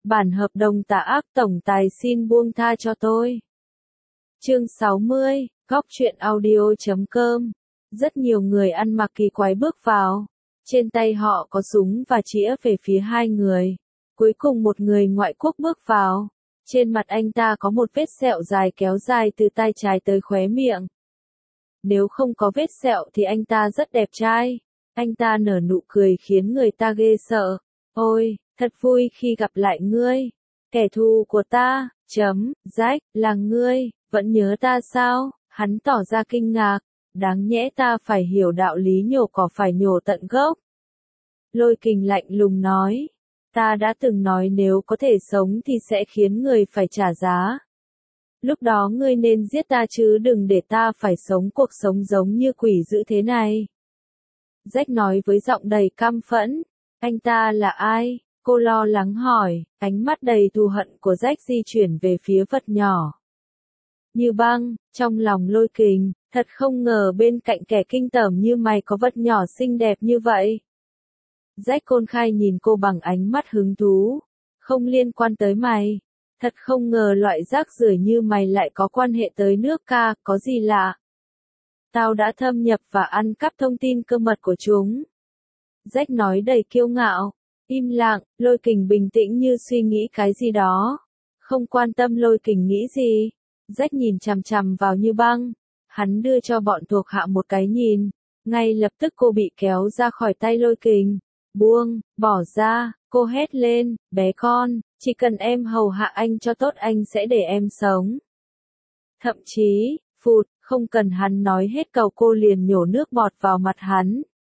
Bản hợp đồng tà ác tổng tài xin buông tha cho tôi. Chương 60, Góc truyện audio.com. Rất nhiều người ăn mặc kỳ quái bước vào. Trên tay họ có súng và chĩa về phía hai người. Cuối cùng một người ngoại quốc bước vào. Trên mặt anh ta có một vết sẹo dài kéo dài từ tay trái tới khóe miệng. Nếu không có vết sẹo thì anh ta rất đẹp trai. Anh ta nở nụ cười khiến người ta ghê sợ. Ôi, thật vui khi gặp lại ngươi. Kẻ thù của ta, Jack, là ngươi, vẫn nhớ ta sao? Hắn tỏ ra kinh ngạc. Đáng nhẽ ta phải hiểu đạo lý nhổ cỏ phải nhổ tận gốc. Lôi Kình lạnh lùng nói. Ta đã từng nói nếu có thể sống thì sẽ khiến người phải trả giá. Lúc đó ngươi nên giết ta chứ đừng để ta phải sống cuộc sống giống như quỷ dữ thế này. Jack nói với giọng đầy căm phẫn. Anh ta là ai? Cô lo lắng hỏi, ánh mắt đầy thù hận của Jack di chuyển về phía vật nhỏ. Như băng, trong lòng Lôi Kình, thật không ngờ bên cạnh kẻ kinh tởm như mày có vật nhỏ xinh đẹp như vậy. Jack công khai nhìn cô bằng ánh mắt hứng thú. Không liên quan tới mày. Thật không ngờ loại rác rưởi như mày lại có quan hệ tới nước ca, có gì lạ. Tao đã thâm nhập và ăn cắp thông tin cơ mật của chúng. Jack nói đầy kiêu ngạo. Im lặng, Lôi Kình bình tĩnh như suy nghĩ cái gì đó. Không quan tâm Lôi Kình nghĩ gì. Jack nhìn chằm chằm vào Như Băng. Hắn đưa cho bọn thuộc hạ một cái nhìn. Ngay lập tức cô bị kéo ra khỏi tay Lôi Kình. Buông, bỏ ra, cô hét lên, bé con, chỉ cần em hầu hạ anh cho tốt anh sẽ để em sống. Thậm chí, phụt, không cần hắn nói hết câu cô liền nhổ nước bọt vào mặt hắn.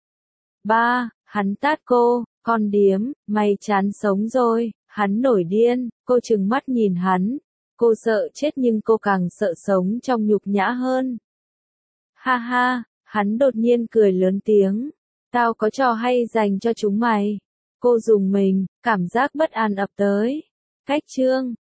Ba, hắn tát cô, con điếm, mày chán sống rồi, hắn nổi điên, cô trừng mắt nhìn hắn. Cô sợ chết nhưng cô càng sợ sống trong nhục nhã hơn. Ha ha, hắn đột nhiên cười lớn tiếng. Tao có trò hay dành cho chúng mày. Cô dùng mình, cảm giác bất an ập tới. Cách chương